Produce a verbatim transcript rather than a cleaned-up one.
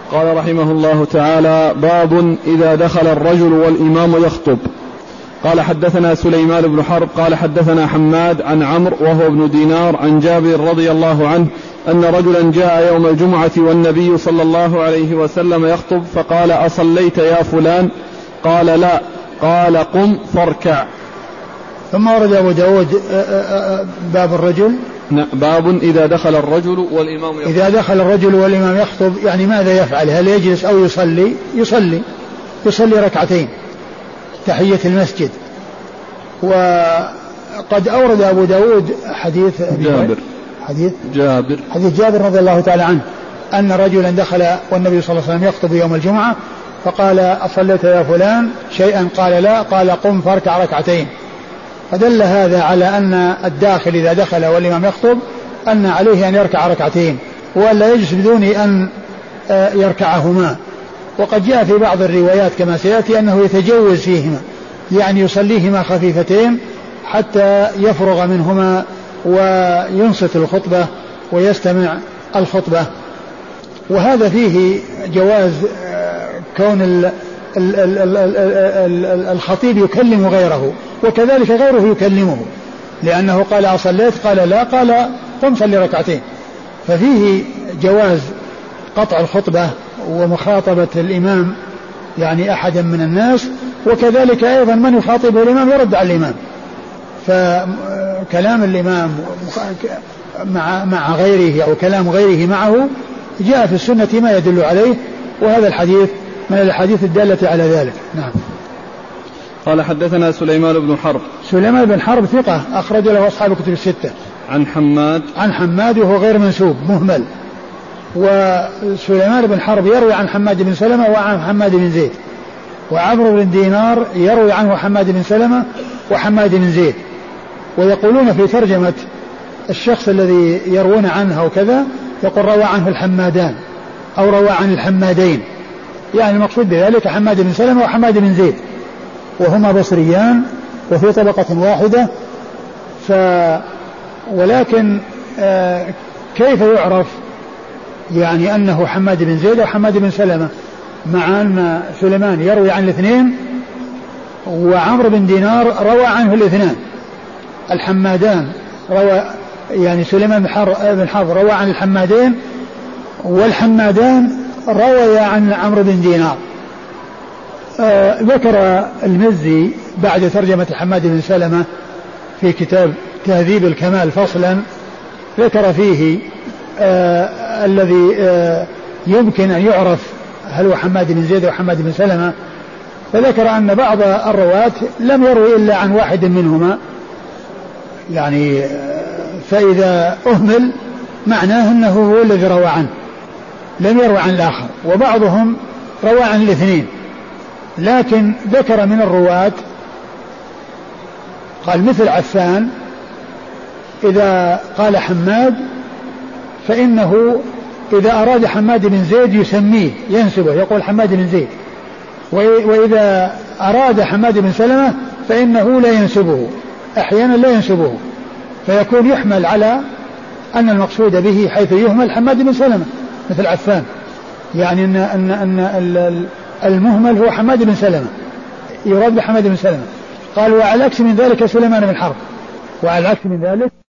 قال رحمه الله تعالى: باب إذا دخل الرجل والإمام يخطب. قال حدثنا سليمان بن حرب قال حدثنا حماد عن عمرو وهو ابن دينار عن جابر رضي الله عنه أن رجلا جاء يوم الجمعة والنبي صلى الله عليه وسلم يخطب فقال: أصليت يا فلان؟ قال: لا. قال: قم فاركع. ثم ورد أبو داود باب الرجل، باب إذا دخل الرجل والإمام يخطب. إذا دخل الرجل والإمام يخطب يعني ماذا يفعل؟ هل يجلس أو يصلي؟ يصلي يصلي ركعتين تحية المسجد. وقد أورد أبو داود حديث جابر حديث جابر حديث جابر رضي الله تعالى عنه أن رجلا دخل والنبي صلى الله عليه وسلم يخطب يوم الجمعة فقال: أصليت يا فلان شيئا؟ قال: لا. قال: قم فاركع ركعتين. فدل هذا على أن الداخل إذا دخل والإمام يخطب أن عليه أن يركع ركعتين ولا يجلس بدون أن يركعهما. وقد جاء في بعض الروايات كما سيأتي أنه يتجوز فيهما، يعني يصليهما خفيفتين حتى يفرغ منهما وينصت الخطبة ويستمع الخطبة. وهذا فيه جواز كون الخطيب يكلم غيره وكذلك غيره يكلمه، لأنه قال: أصليت؟ قال: لا. قال: قم صلي ركعتين. ففيه جواز قطع الخطبة ومخاطبة الإمام يعني أحدا من الناس، وكذلك أيضا من يخاطبه الإمام يرد على الإمام. فكلام الإمام مع مع غيره أو كلام غيره معه جاء في السنة ما يدل عليه، وهذا الحديث من الحديث الدالة على ذلك. نعم. قال حدثنا سليمان بن حرب. سليمان بن حرب ثقة أخرج له أصحاب الكتب الستة. عن حماد عن حماد وهو غير منسوب مهمل. وسليمان بن حرب يروي عن حماد بن سلمة وعن حماد بن زيد، وعمرو بن دينار يروي عنه حماد بن سلمة وحماد بن زيد. ويقولون في ترجمة الشخص الذي يروون عنه وكذا يقول: روى عنه الحمادان أو روى عن الحمادين، يعني المقصود بذلك حماد بن سلمة وحماد بن زيد، وهما بصريان وفي طبقة واحدة. ف ولكن آه كيف يعرف يعني أنه حماد بن زيد وحماد بن سلمة، مع أن سليمان يروي عن الاثنين وعمرو بن دينار روى عنه الاثنان. الحمادان روى يعني سليمان بن حرب روى عن الحمادين، والحمادان روي عن عمرو بن دينار. آه ذكر المزي بعد ترجمة حماد بن سلمة في كتاب تهذيب الكمال فصلا ذكر فيه آه الذي آه يمكن أن يعرف هل هو حماد بن زيد وحماد بن سلمة، فذكر أن بعض الرواة لم يروي إلا عن واحد منهما، يعني آه فإذا أهمل معناه أنه هو الذي روى عنه لم يروي عن الآخر، وبعضهم روى عن الاثنين. لكن ذكر من الرواة قال مثل عفان إذا قال حماد فإنه إذا أراد حماد بن زيد يسميه ينسبه يقول حماد بن زيد، وإذا أراد حماد بن سلمة فإنه لا ينسبه، أحيانا لا ينسبه، فيكون يحمل على أن المقصود به حيث يهمل حماد بن سلمة مثل عفان، يعني أن, أن, أن المهمل هو حماد بن سلمة يراد بحماد بن سلمة. قال: وعلى العكس من ذلك سليمان بن حرب، وعلى العكس من ذلك